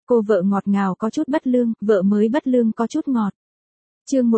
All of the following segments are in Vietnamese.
Cô vợ ngọt ngào có chút bất lương, vợ mới bất lương có chút ngọt. Chương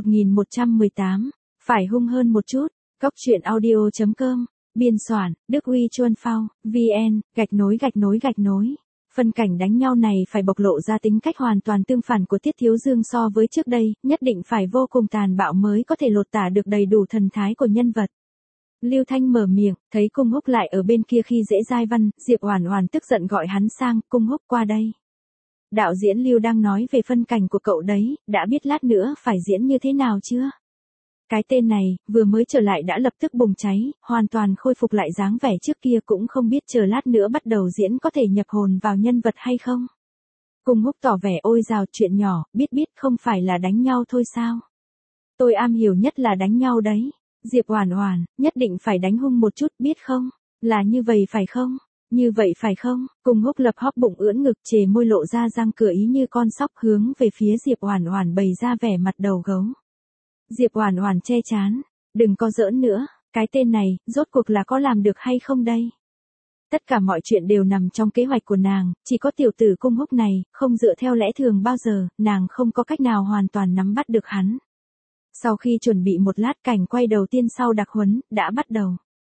1118, phải hung hơn một chút. Góc truyện audio.com, biên soạn, Đức Huy Chuân Phao, VN, gạch nối. Phân cảnh đánh nhau này phải bộc lộ ra tính cách hoàn toàn tương phản của Tiết Thiếu Dương so với trước đây, nhất định phải vô cùng tàn bạo mới có thể lột tả được đầy đủ thần thái của nhân vật. Lưu Thanh mở miệng, thấy Cung Húc lại ở bên kia khi dễ giai văn, Diệp Oản Oản tức giận gọi hắn sang, Cung Húc qua đây. Đạo diễn Lưu đang nói về phân cảnh của cậu đấy, đã biết lát nữa phải diễn như thế nào chưa? Cái tên này, vừa mới trở lại đã lập tức bùng cháy, hoàn toàn khôi phục lại dáng vẻ trước kia cũng không biết chờ lát nữa bắt đầu diễn có thể nhập hồn vào nhân vật hay không. Cung Húc tỏ vẻ ôi dào chuyện nhỏ, biết không phải là đánh nhau thôi sao? Tôi am hiểu nhất là đánh nhau đấy. Diệp Oản Oản, nhất định phải đánh hung một chút biết không? Là như vậy phải không? Như vậy phải không? Cung Húc lập hóp bụng ưỡn ngực chề môi lộ ra răng cửa ý như con sóc hướng về phía Diệp Oản Oản bày ra vẻ mặt đầu gấu. Diệp Oản Oản che chán, đừng có giỡn nữa, cái tên này, rốt cuộc là có làm được hay không đây? Tất cả mọi chuyện đều nằm trong kế hoạch của nàng, chỉ có tiểu tử Cung Húc này, không dựa theo lẽ thường bao giờ, nàng không có cách nào hoàn toàn nắm bắt được hắn. Sau khi chuẩn bị một lát cảnh quay đầu tiên sau đặc huấn, đã bắt đầu.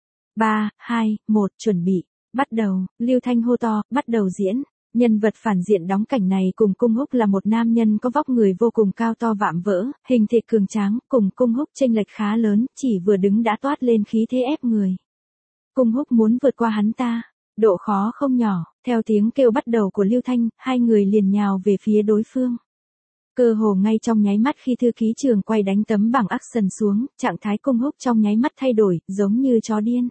3, 2, 1, chuẩn bị, bắt đầu, Lưu Thanh hô to, bắt đầu diễn. Nhân vật phản diện đóng cảnh này cùng Cung Húc là một nam nhân có vóc người vô cùng cao to vạm vỡ, hình thể cường tráng, cùng Cung Húc chênh lệch khá lớn, chỉ vừa đứng đã toát lên khí thế ép người. Cung Húc muốn vượt qua hắn ta, độ khó không nhỏ, theo tiếng kêu bắt đầu của Lưu Thanh, hai người liền nhào về phía đối phương. Cơ hồ ngay trong nháy mắt khi thư ký trường quay đánh tấm bảng action xuống, trạng thái Cung Húc trong nháy mắt thay đổi, giống như chó điên.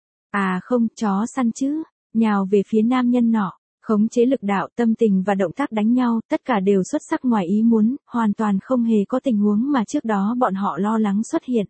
À không, chó săn chứ, nhào về phía nam nhân nọ. Khống chế lực đạo, tâm tình và động tác đánh nhau, tất cả đều xuất sắc ngoài ý muốn, hoàn toàn không hề có tình huống mà trước đó bọn họ lo lắng xuất hiện.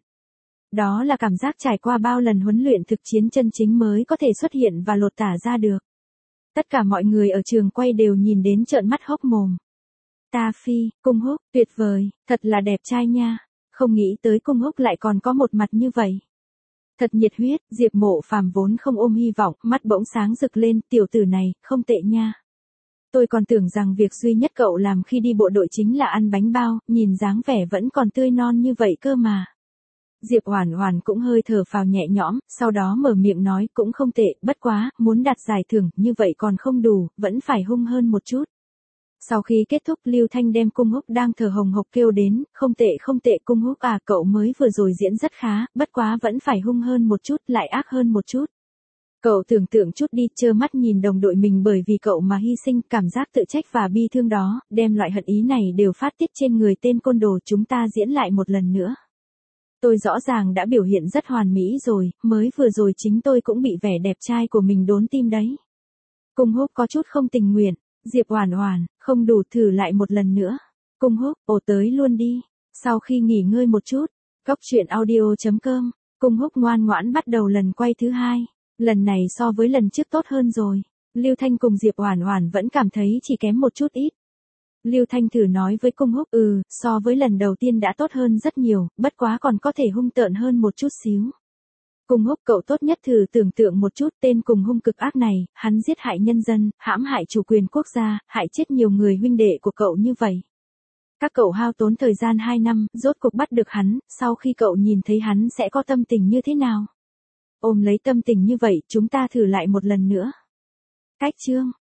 Đó là cảm giác trải qua bao lần huấn luyện thực chiến chân chính mới có thể xuất hiện và lột tả ra được. Tất cả mọi người ở trường quay đều nhìn đến trợn mắt hốc mồm. Ta phi, Cung Húc, tuyệt vời, thật là đẹp trai nha, không nghĩ tới Cung Húc lại còn có một mặt như vậy. Thật nhiệt huyết, Diệp Mộ Phàm vốn không ôm hy vọng, mắt bỗng sáng rực lên, tiểu tử này, không tệ nha. Tôi còn tưởng rằng việc duy nhất cậu làm khi đi bộ đội chính là ăn bánh bao, nhìn dáng vẻ vẫn còn tươi non như vậy cơ mà. Diệp Oản Oản cũng hơi thở phào nhẹ nhõm, sau đó mở miệng nói cũng không tệ, bất quá, muốn đạt giải thưởng, như vậy còn không đủ, vẫn phải hung hơn một chút. Sau khi kết thúc Lưu Thanh đem Cung Húc đang thở hồng hộc kêu đến, không tệ Cung Húc à, cậu mới vừa rồi diễn rất khá, bất quá vẫn phải hung hơn một chút, lại ác hơn một chút. Cậu tưởng tượng chút đi, trơ mắt nhìn đồng đội mình bởi vì cậu mà hy sinh, cảm giác tự trách và bi thương đó, đem loại hận ý này đều phát tiết trên người tên côn đồ, chúng ta diễn lại một lần nữa. Tôi rõ ràng đã biểu hiện rất hoàn mỹ rồi, mới vừa rồi chính tôi cũng bị vẻ đẹp trai của mình đốn tim đấy. Cung Húc có chút không tình nguyện. Diệp Oản Oản, không đủ, thử lại một lần nữa. Cung Húc, ồ tới luôn đi. Sau khi nghỉ ngơi một chút, góc truyện audio.com, Cung Húc ngoan ngoãn bắt đầu lần quay thứ hai. Lần này so với lần trước tốt hơn rồi. Lưu Thanh cùng Diệp Oản Oản vẫn cảm thấy chỉ kém một chút ít. Lưu Thanh thử nói với Cung Húc, so với lần đầu tiên đã tốt hơn rất nhiều, bất quá còn có thể hung tợn hơn một chút xíu. Cung Húc, cậu tốt nhất thử tưởng tượng một chút, tên cùng hung cực ác này, hắn giết hại nhân dân, hãm hại chủ quyền quốc gia, hại chết nhiều người huynh đệ của cậu như vậy. Các cậu hao tốn thời gian 2 năm, rốt cuộc bắt được hắn, sau khi cậu nhìn thấy hắn sẽ có tâm tình như thế nào? Ôm lấy tâm tình như vậy, chúng ta thử lại một lần nữa. Cách chương